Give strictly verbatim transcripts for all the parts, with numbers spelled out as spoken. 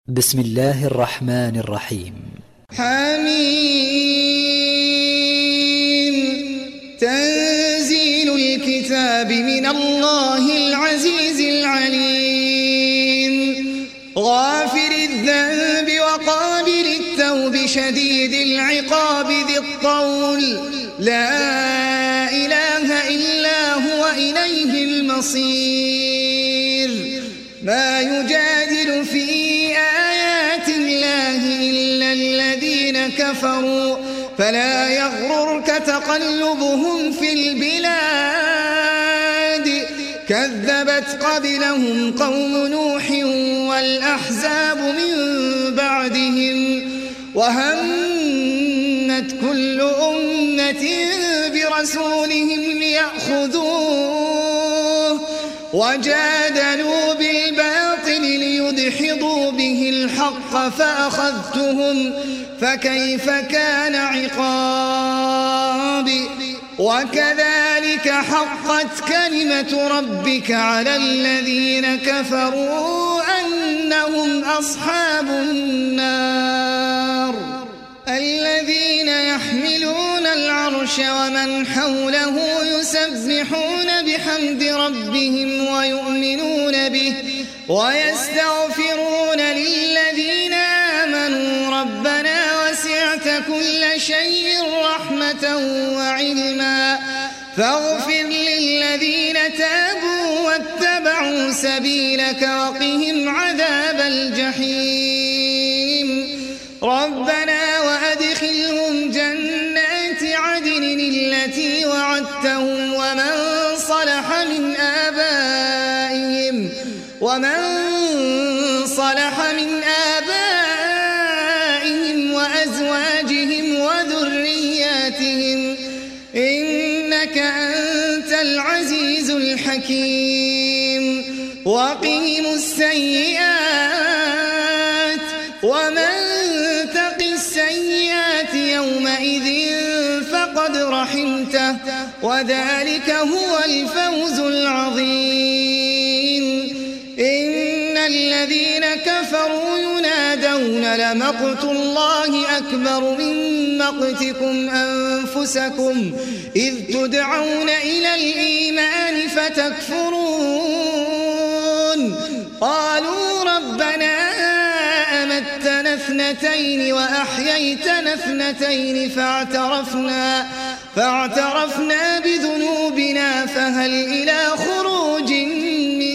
بسم الله الرحمن الرحيم. حميم. تنزيل الكتاب من الله العزيز العليم، غافر الذنب وقابل التوب شديد العقاب ذي الطول، لا إله إلا هو إليه المصير. ما يجادل في آيات الله إلا الذين كفروا، فلا يغررك تقلبهم في البلاد. كذبت قبلهم قوم نوح والأحزاب من بعدهم، وهمت كل أمة برسولهم ليأخذوه، وجادلوا بالباطل ليدحضوا به الحق فأخذتهم، فكيف كان عقابي. وكذلك حقت كلمة ربك على الذين كفروا أنهم أصحاب النار. الذين يحملون العرش ومن حوله يسبحون بحمد ربهم ويؤمنون به ويستغفرون للذين آمنوا ربنا وسعت كل شيء رحمة وعلما فاغفر للذين تابوا واتبعوا سبيلك وقهم عذاب الجحيم. ربنا وأدخلهم جنات عدن التي وعدتهم ومن صلح من آبائهم ومن صلح من آبائهم وأزواجهم وذرياتهم إنك أنت العزيز الحكيم. وقهم السيئات ومن تق السيئات يومئذ فقد رحمته وذلك هو الفوز العظيم. إن الذين كفروا ينادون لمقت الله أكبر من مقتكم أنفسكم إذ تدعون إلى الإيمان فتكفرون. قالوا ربنا أمتنا اثنتين وأحييتنا اثنتين فاعترفنا, فاعترفنا بذنوبنا فهل إلى خروج من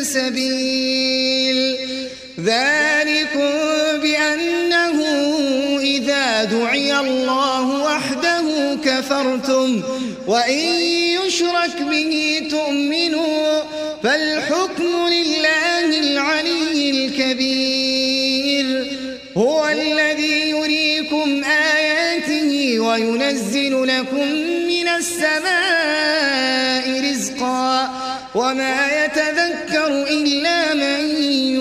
سبيل. ذلكم بأنه إذا دعي الله وحده كفرتم وإن يشرك به تؤمنوا فالحكم لله العلي الكبير. هو الذي يريكم آياته وينزل لكم من السماء رزقا وما يتذكر إلا من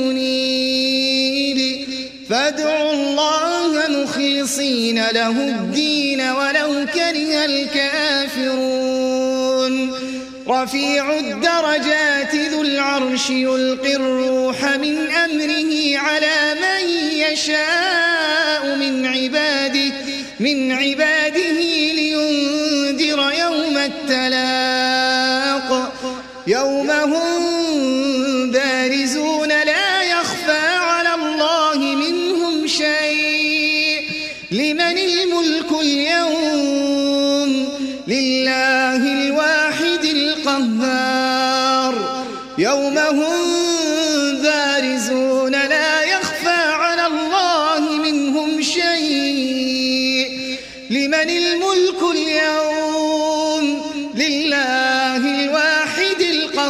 ينيب. فادعوا الله مخلصين له الدين ولو كره الكافرون. رفيع الدرجات ذو العرش يلقي الروح من أمره على من يشاء من عباده من عباده لينذر يوم التلاق يوم هم بارزون لا يخفى على الله منهم شيء. لمن الملك اليوم؟ لله الواحد القهار. يوم هم بارزون لا يخفى على الله منهم شيء. لمن الملك اليوم؟ لله الواحد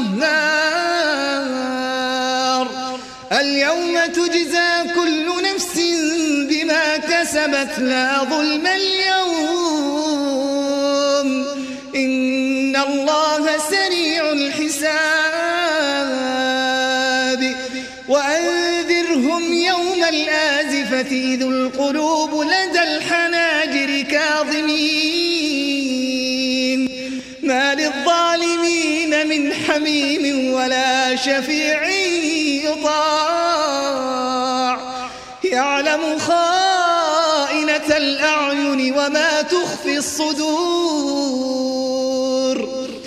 القهار. اليوم تجزى كل نفس بما كسبت لا ظلم اليوم إن الله سريع الحساب. وأنذرهم يوم الآزفة إذ القلوب لدى الحناجر كاظمين ما للظالمين من حميم ولا شفيع يطاع يعلم خائنة الأعين وما تخفي الصدور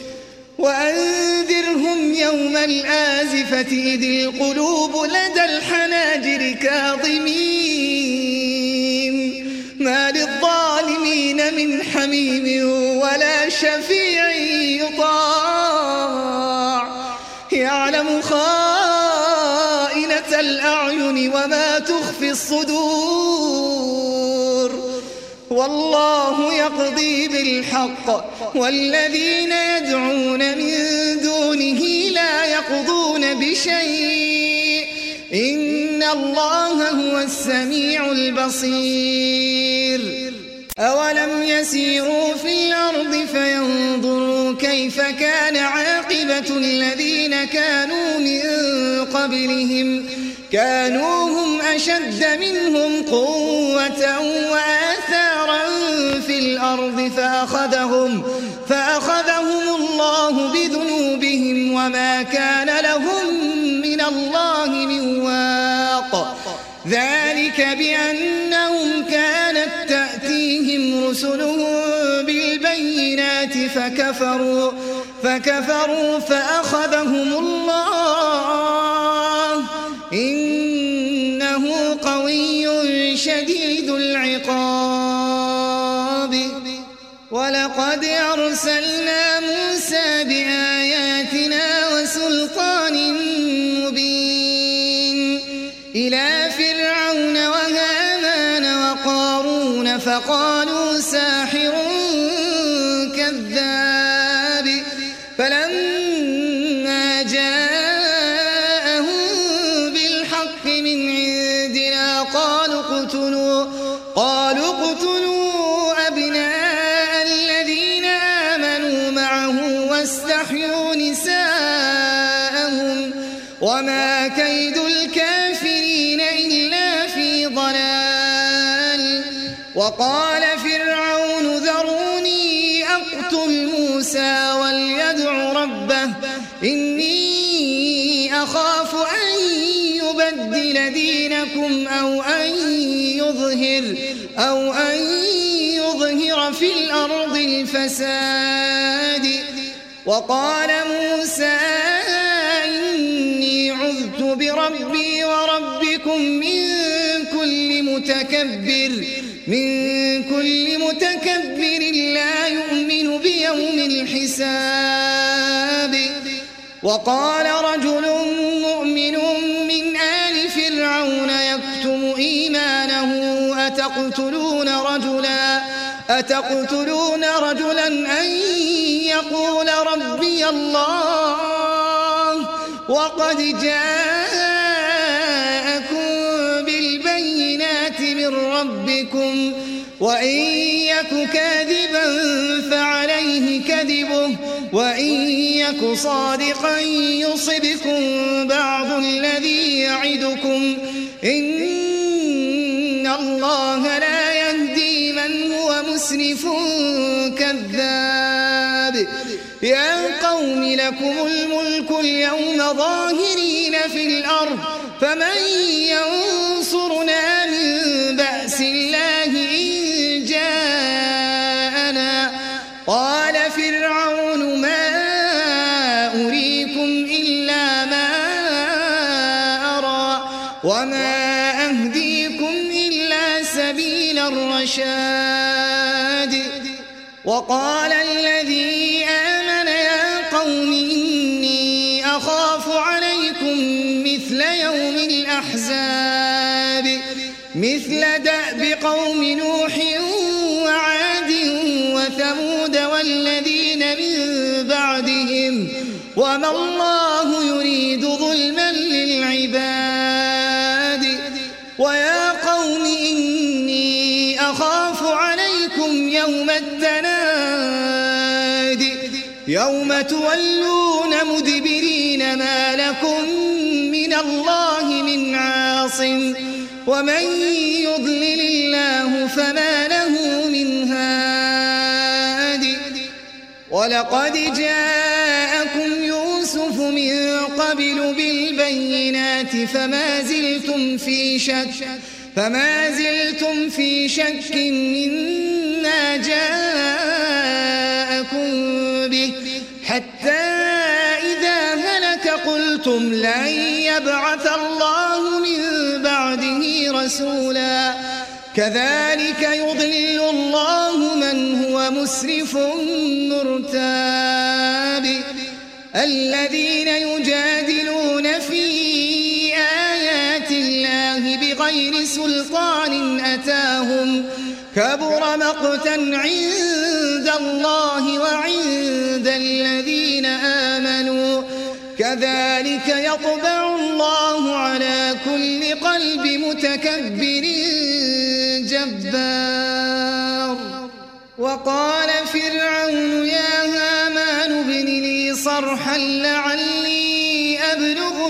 وأنذرهم يوم الآزفة إذ القلوب لدى الحناجر كاظمين ما للظالمين من حميم ولا شفيع يطاع يعلم خائنة الأعين وما تخفي الصدور والله يقضي بالحق والذين يدعون من دونه لا يقضون بشيء إن الله هو السميع البصير أولم يسيروا في الأرض فينظروا كيف كان عاقبة الذين كانوا من قبلهم كانوا هم أشد منهم قوة وآثارا في الأرض فأخذهم, فأخذهم الله بذنوبهم وما كان لهم من الله من واق ذلك بأنهم كانت تأتيهم رسلهم بالبينات فكفروا, فكفروا فأخذهم الله إنه قوي شديد العقاب ولقد أرسلنا موسى بآياتنا وسلطان مبين إلى فرعون وهامان وقارون فقالوا ساحر كذاب فلما جاءهم بالحق من عندنا قالوا اقتلوا قالوا اقتلوا أبناء الذين آمنوا معه واستحيوا نساءهم وما كيد الكافرين إلا في ضلال وقال فرعون ذروني أقتل موسى وليدع ربه إني أخاف أن يبدل دينكم أو أن يظهر أو أن يظهر في الأرض الفساد وقال موسى إني عذت بربي وربكم من كل متكبر من كل متكبر لا يؤمن بيوم الحساب وقال رجل مؤمن من آل فرعون يكتم إيمانه أتقتلون رجلا أتقتلون رجلا أن يقول ربي الله وقد جاءكم بالبينات من ربكم وإن يك كاذبا فعليه كذبه وإن يك صادقا يصبكم بعض الذي يعدكم إن الله لا يهدي من هو مسرف كذاب يا قوم لكم الملك اليوم ظاهرين في الأرض فمن ينصرنا من بأس الله إن جاءنا قال فرعون ما أريكم إلا ما أرى وما أهديكم إلا سبيل الرشاد وقال الذي آمن يا قوم إني أخاف عليكم مثل يوم الأحزاب مثل دأب قوم نوح وعاد وثمود والذين من بعدهم وما الله يريد ظلما للعباد ويا قوم إني أخاف عليكم يوم التناد يوم تولون مدبرين ما لكم من الله من عاصم ومن يضلل الله فما له من هاد ولقد جاءكم يوسف من قبل بالبينات فما زلتم في شك فما زلتم في شك مما جاءكم به حتى إذا هلك قلتم لن يبعث الله من بعده رسولا كذلك يضل الله من هو مسرف مرتاب الذين يجادلون في آيات الله بغير سلطان أتاهم كبر مقتا عند الله وعند الذين آمنوا كذلك يطبع الله على كل قلب متكبر جبار وقال فرعون يا هامان ابن لي صرحا لعلي أبلغ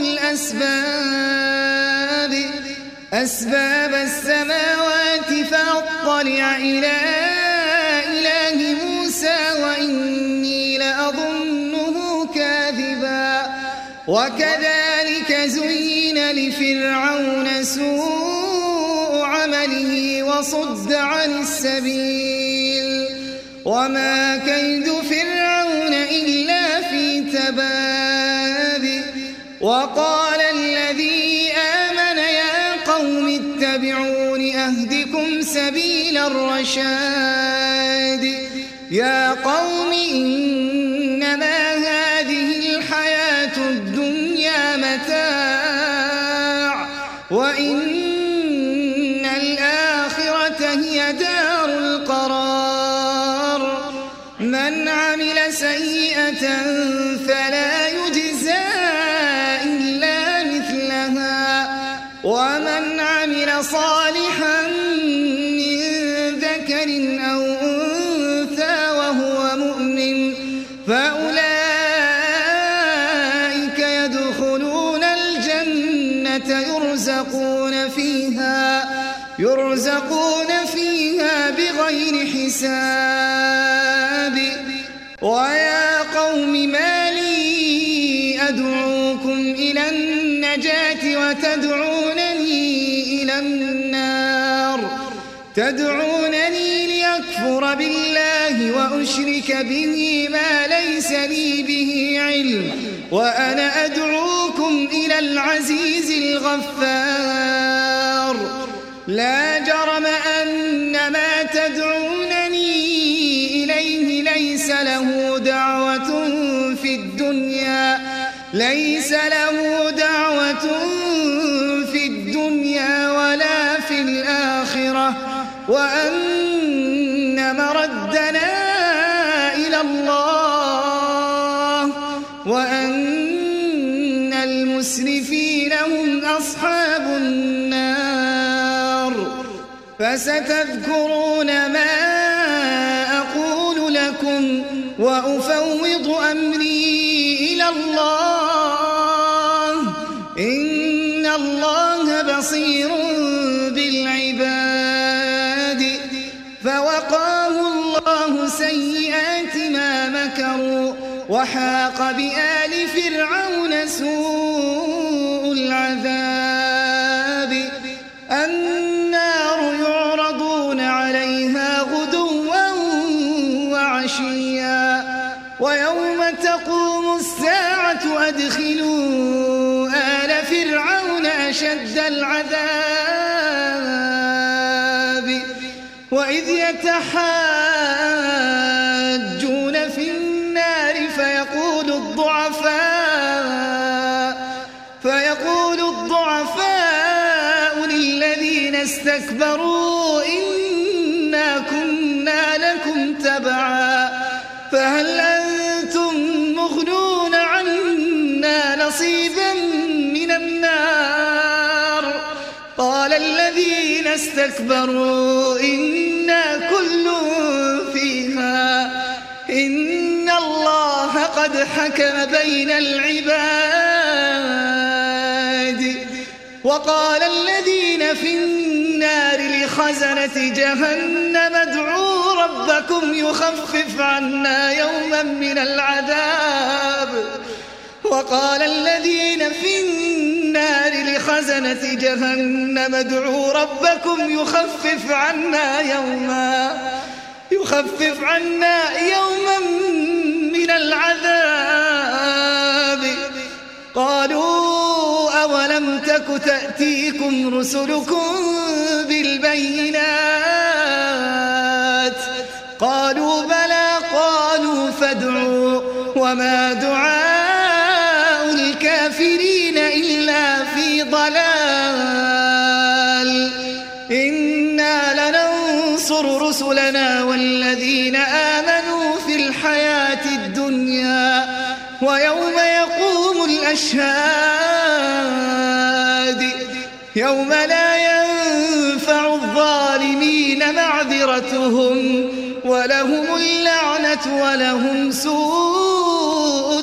الأسباب أسباب السماوات فأطلع إلى إله موسى وإني لأظنه كاذبا وكذلك زين لفرعون سوء عمله وصد عن السبيل وما كيد فرعون إلا في تباب وقال الذي آمن يا قوم اتبعون أهدكم سبيل الرشاد يا قوم إنما هذه الحياة الدنيا متاع وإن الآخرة هي دار القرار من عمل سيئة فلا يجزى إلا مثلها ومن عمل صالحا من ذكر أو أنثى وهو مؤمن فأولئك يدخلون الجنة يرزقون فيها يرزقون فيها بغير حساب ويا قوم ما لي أدعوكم إلى النجاة وتدعونني إلى النار تدعونني ليكفر بالله وأشرك به ما ليس لي به علم وأنا أدعوكم إلى العزيز الغفار لا جرم أن ما تدعونني إليه ليس له دعوة في الدنيا ليس له دعوة في الدنيا ولا في الآخرة وأن مردنا إلى الله وأن المسرفين هم أصحاب النار فستذكرون ما أقول لكم وأفوض أمري إلى الله إن الله بصير بالعباد فوقاه الله سيئات ما مكروا وحاق بآل فرعون سوء العذاب النار يعرضون عليها غدوا وعشيا ويوم تقوم الساعة أدخلوا آل فرعون أشد العذاب وإذ يتحاجون في النار فيقول الضعفاء فيقول الضعفاء للذين استكبروا إنا كنا لكم تبعا فهل أنتم مغنون عنا نصيبا من النار قال الذين استكبروا إنا كل فيها إن الله قد حكم بين العباد وقال الذين في النار لخزنة جهنم ادعوا ربكم يخفف عنا يوما من العذاب وقال الذين في النار لخزنة جهنم ادعوا ربكم يخفف عنا يوما يخفف عنا يوما من العذاب. قالوا أولم تك تأتيكم رسلكم بالبينات قالوا بلى قالوا فادعوا وما دعاء الكافرين إلا في ضلال. إنا لننصر رسلنا والذين آمنوا في الحياة الدنيا ويوم يقوم الأشهاد يوم لا ينفع الظالمين معذرتهم ولهم اللعنة ولهم سوء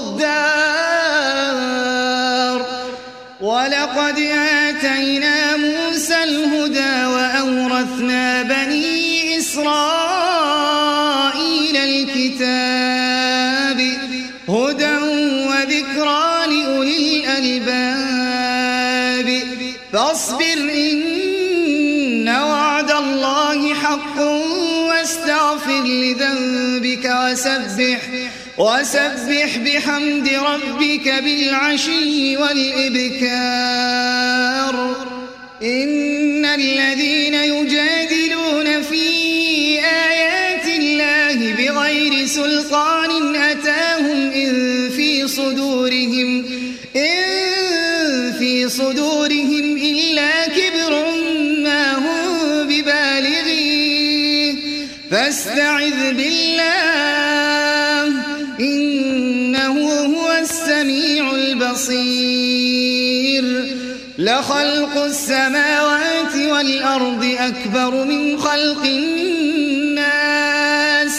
الدار. ولقد آتينا موسى الهدى وأورثنا بني إسرائيل الكتاب هدى وذكرى لأولي الألباب. فاصبر إن وعد الله حق واستغفر لذنبك وسبح وسبح بحمد ربك بالعشي والإبكار. إن الذين يجادلون في آيات الله بغير سلطان أتاهم إن في صدورهم إن في صدورهم إلا كبر ما هم ببالغيه فاستعذ بالله إنه هو السميع البصير. لخلق السماوات والأرض أكبر من خلق الناس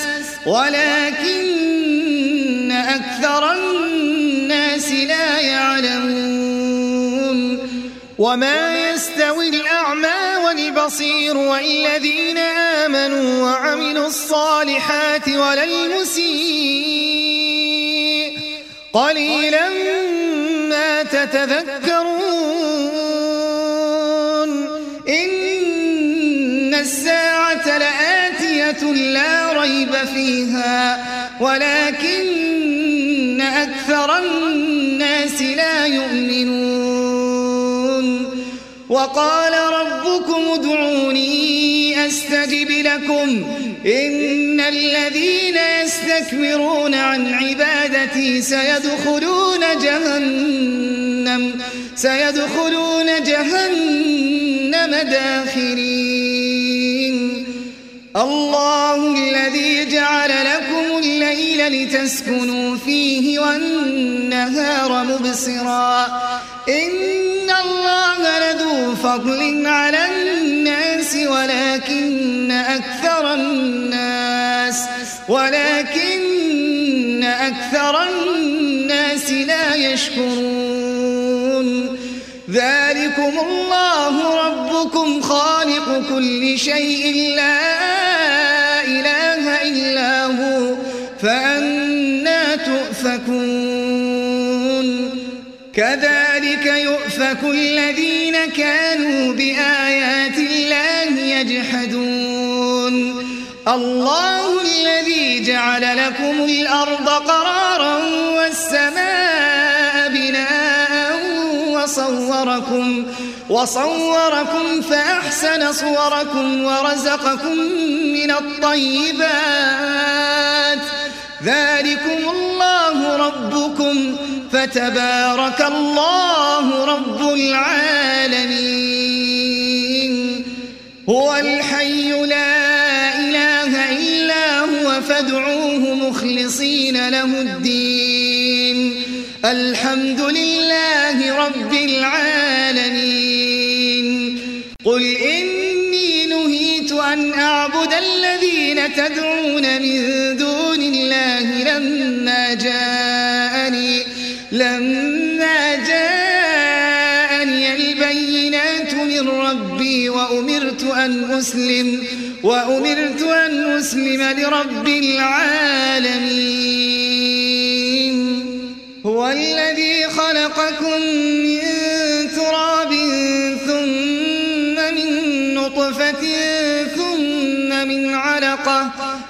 ولكن أكثر الناس لا يعلمون. وما يستوي الأعمى والبصير والذين آمنوا وعملوا الصالحات ولا المسيء قليلا ما تتذكرون. إن الساعة لآتية لا ريب فيها ولكن أكثر الناس لا يؤمنون. وقال ربكم ادعوني أستجب لكم إن الذين يستكبرون عن عبادتي سيدخلون جهنم سيدخلون جهنم داخرين. الله الذي جعل لكم الليل لتسكنوا فيه والنهار مبصرا إن الله لذو فضل على الناس ولكن أكثر الناس ولكن أكثر الناس لا يشكرون. ذلكم الله ربكم خالق كل شيء لا إله إلا هو فأنى تؤفكون. كذلك يؤفك الذين كانوا بآيات الله يجحدون. الله الذي جعل لكم الأرض قرارا والسماء بناء وصوركم وصوركم فأحسن صوركم ورزقكم من الطيبات. ذلكم الله ربكم فتبارك الله رب العالمين. هو الحي لا إله إلا هو فادعوه مخلصين له الدين الحمد لله رب العالمين. قل إني نهيت أن أعبد الذين تدعون من دون الله لما جاءني لما جاءني البينات من ربي وأمرت أن أسلم وأمرت أن أسلم لرب العالمين. هو الذي خلقكم من تراب ثم من نطفة ثم من علقة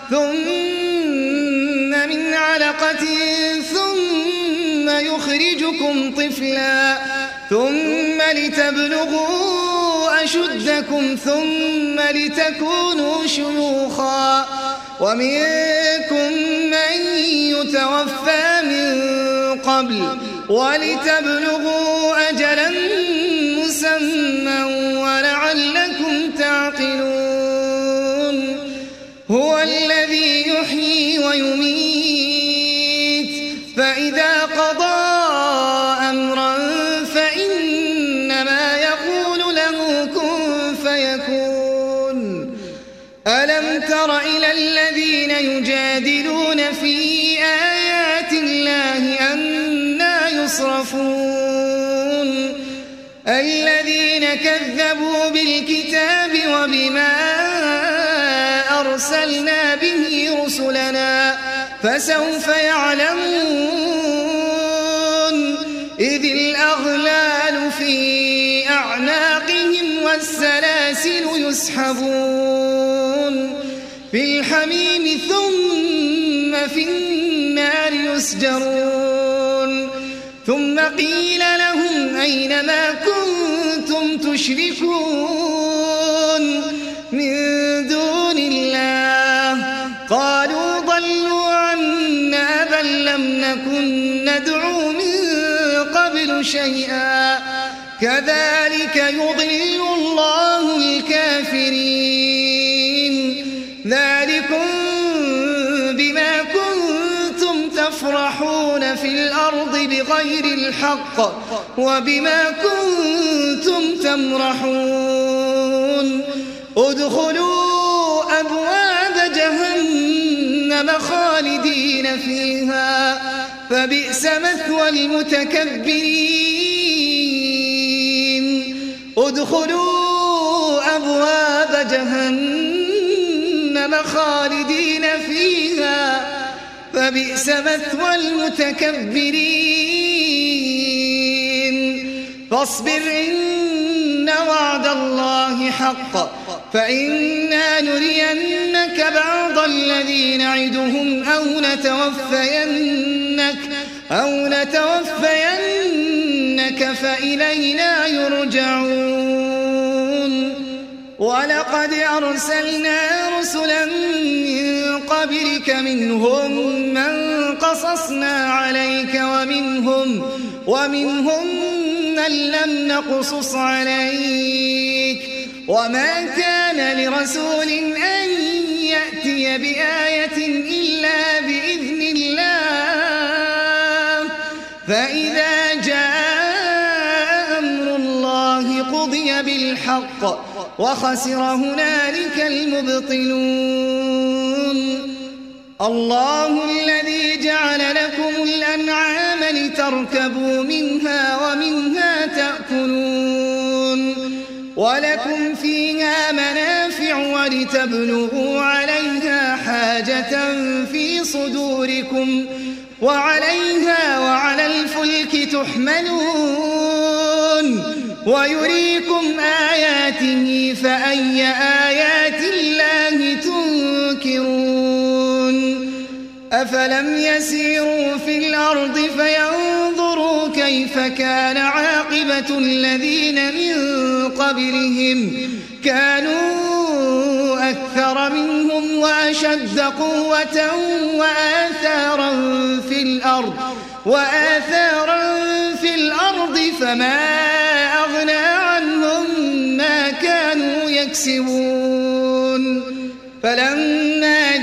ثم من علقة ثم يخرجكم طفلا ثم لتبلغوا أشدكم ثم لتكونوا شيوخا ومنكم من يتوفى من قبل ولتبلغوا أجلا مسمى ولعلكم تعقلون هو الذي يحيي ويميت فإذا قضى أمرا فإنما يقول له كن فيكون ألم تر إلى الذين يجادلون في آيات الله أنى يصرفون الذين كذبوا بالكتاب وبما أرسلنا به رسلنا فسوف يعلمون إذ الأغلال في أعناقهم والسلاسل يسحبون في الحميم ثم في النار يسجرون ثم قيل لهم أين ما كنتم تشركون من دون الله قالوا ضلوا عنا بل لم نكن ندعو من قبل شيئا كذلك يضل الله الكافرين ذلكم بما كنتم تفرحون في الأرض بغير الحق وبما كنتم تمرحون ادخلوا أبواب جهنم خالدين فيها فبئس مثوى المتكبرين ادخلوا أبواب جهنم خالدين فيها فبئس مثوى المتكبرين فاصبر إن وعد الله حق فإنا نرينك بعض الذي نعدهم أو نتوفينك أو نتوفينك فإلينا يرجعون ولقد أرسلنا رسلا من قبلك منهم من قصصنا عليك ومنهم ومنهم من لم نقصص عليك وما كان لرسول أن يأتي بآية إلا بإذن الله فإذا جاء أمر الله قضي بالحق وخسر هنالك المبطلون الله الذي جعل لكم الأنعام لتركبوا منها ومنها تأكلون ولكم فيها منافع ولتبلغوا عليها حاجة في صدوركم وعليها وعلى الفلك تحملون ويريكم آياته فأي آيات الله تنكرون أفلم يسيروا في الأرض فينظروا كيف كان عاقبة الذين من قبلهم كانوا أكثر منهم وأشد قوة وآثارا في الأرض وآثارا في الأرض فما أغنى عنهم ما كانوا يكسبون فلما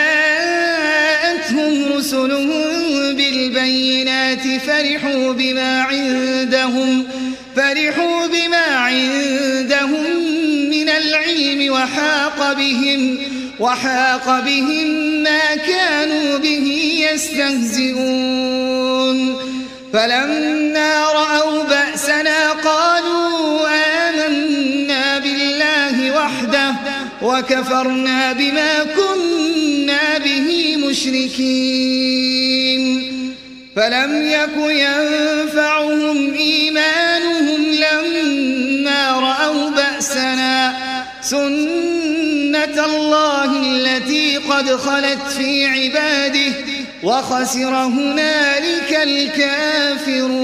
جاءتهم رسلهم بالبينات فرحوا بما عندهم فرحوا بما عندهم من العلم وحاق بهم وحاق بهم ما كانوا به يستهزئون فلما رأوا بأسنا قالوا آمنا بالله وحده وكفرنا بما كنا به مشركين فلم يك ينفعهم إيمانهم لما رأوا بأسنا سنة الله التي قد خلت في عباده وخسر هنالك الكافرون.